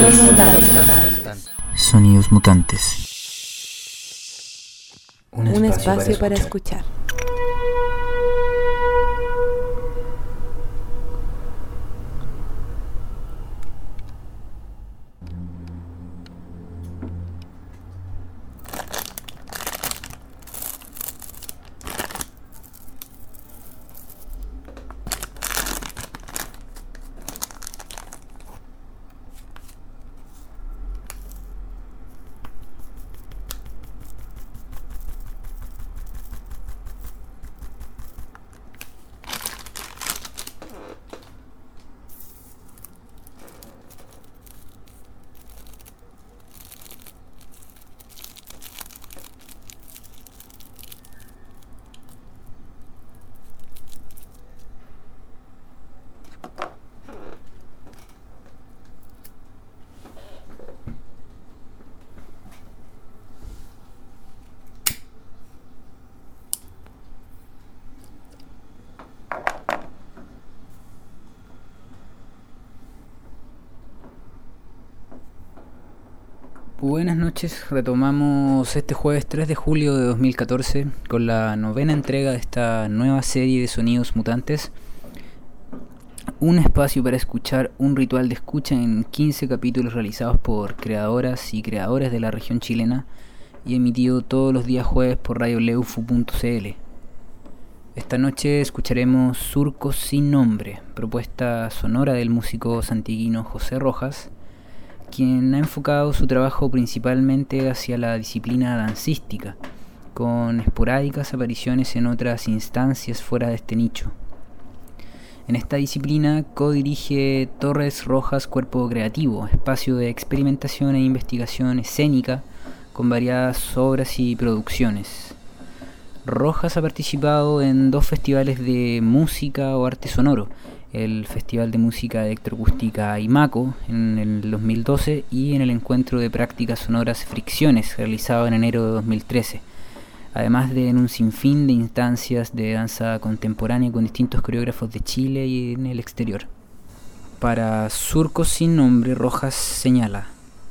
Sonidos mutantes. Un espacio para escuchar. Buenas noches, retomamos este jueves 3 de julio de 2014 con la novena entrega de esta nueva serie de Sonidos Mutantes. Un espacio para escuchar, un ritual de escucha en 15 capítulos realizados por creadoras y creadores de la región chilena y emitido todos los días jueves por radioleufu.cl. Esta noche escucharemos Surcos sin nombre, propuesta sonora del músico santiguino José Rojas, quien ha enfocado su trabajo principalmente hacia la disciplina dancística, con esporádicas apariciones en otras instancias fuera de este nicho. En esta disciplina codirige Torres Rojas Cuerpo Creativo, espacio de experimentación e investigación escénica con variadas obras y producciones. Rojas ha participado en 2 festivales de música o arte sonoro, el Festival de Música Electroacústica IMACO en el 2012 y en el Encuentro de Prácticas Sonoras Fricciones realizado en enero de 2013, además de en un sinfín de instancias de danza contemporánea con distintos coreógrafos de Chile y en el exterior. Para Surcos sin nombre, Rojas señala: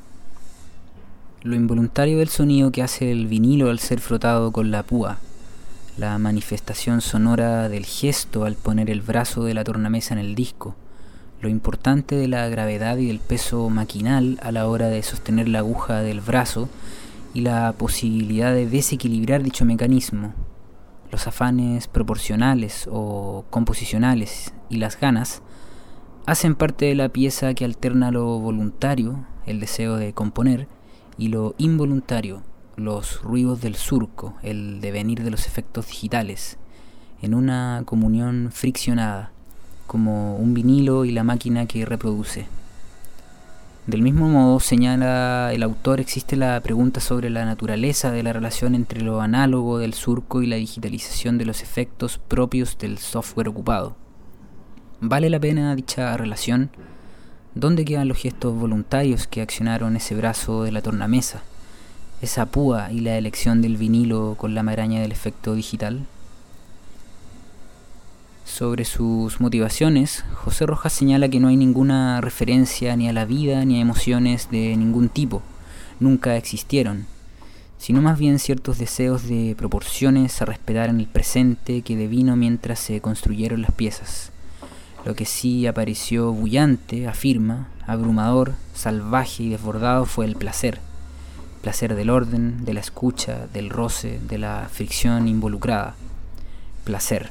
lo involuntario del sonido que hace el vinilo al ser frotado con la púa, la manifestación sonora del gesto al poner el brazo de la tornamesa en el disco, lo importante de la gravedad y del peso maquinal a la hora de sostener la aguja del brazo y la posibilidad de desequilibrar dicho mecanismo, los afanes proporcionales o composicionales y las ganas, hacen parte de la pieza que alterna lo voluntario, el deseo de componer, y lo involuntario, los ruidos del surco, el devenir de los efectos digitales, en una comunión friccionada, como un vinilo y la máquina que reproduce. Del mismo modo, señala el autor, existe la pregunta sobre la naturaleza de la relación entre lo análogo del surco y la digitalización de los efectos propios del software ocupado. ¿Vale la pena dicha relación? ¿Dónde quedan los gestos voluntarios que accionaron ese brazo de la tornamesa, esa púa y la elección del vinilo con la maraña del efecto digital? Sobre sus motivaciones, José Rojas señala que no hay ninguna referencia ni a la vida ni a emociones de ningún tipo, nunca existieron, sino más bien ciertos deseos de proporciones a respetar en el presente que devino mientras se construyeron las piezas. Lo que sí apareció bullante, afirma, abrumador, salvaje y desbordado fue el placer. Placer del orden, de la escucha, del roce, de la fricción involucrada. Placer.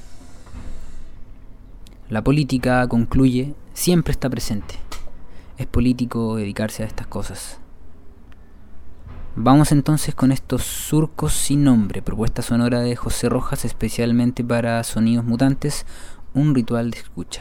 La política, concluye, siempre está presente. Es político dedicarse a estas cosas. Vamos entonces con estos Surcos sin nombre, propuesta sonora de José Rojas especialmente para Sonidos Mutantes, un ritual de escucha.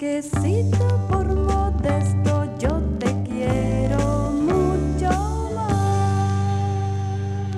Quesito por modesto, yo te quiero mucho más.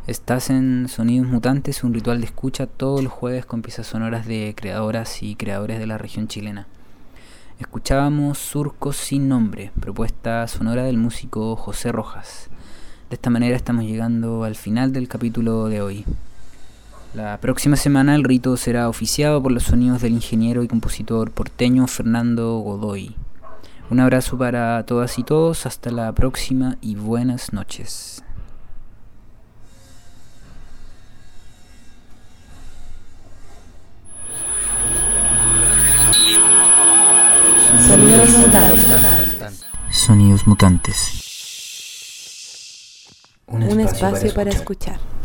Estás en Sonidos Mutantes, un ritual de escucha todos los jueves con piezas sonoras de creadoras y creadores de la región chilena. Escuchábamos Surcos sin nombre, propuesta sonora del músico José Rojas. De esta manera estamos llegando al final del capítulo de hoy. La próxima semana el rito será oficiado por los sonidos del ingeniero y compositor porteño Fernando Godoy. Un abrazo para todas y todos, hasta la próxima y buenas noches. Sonidos mutantes. Sonidos mutantes. Un espacio para escuchar.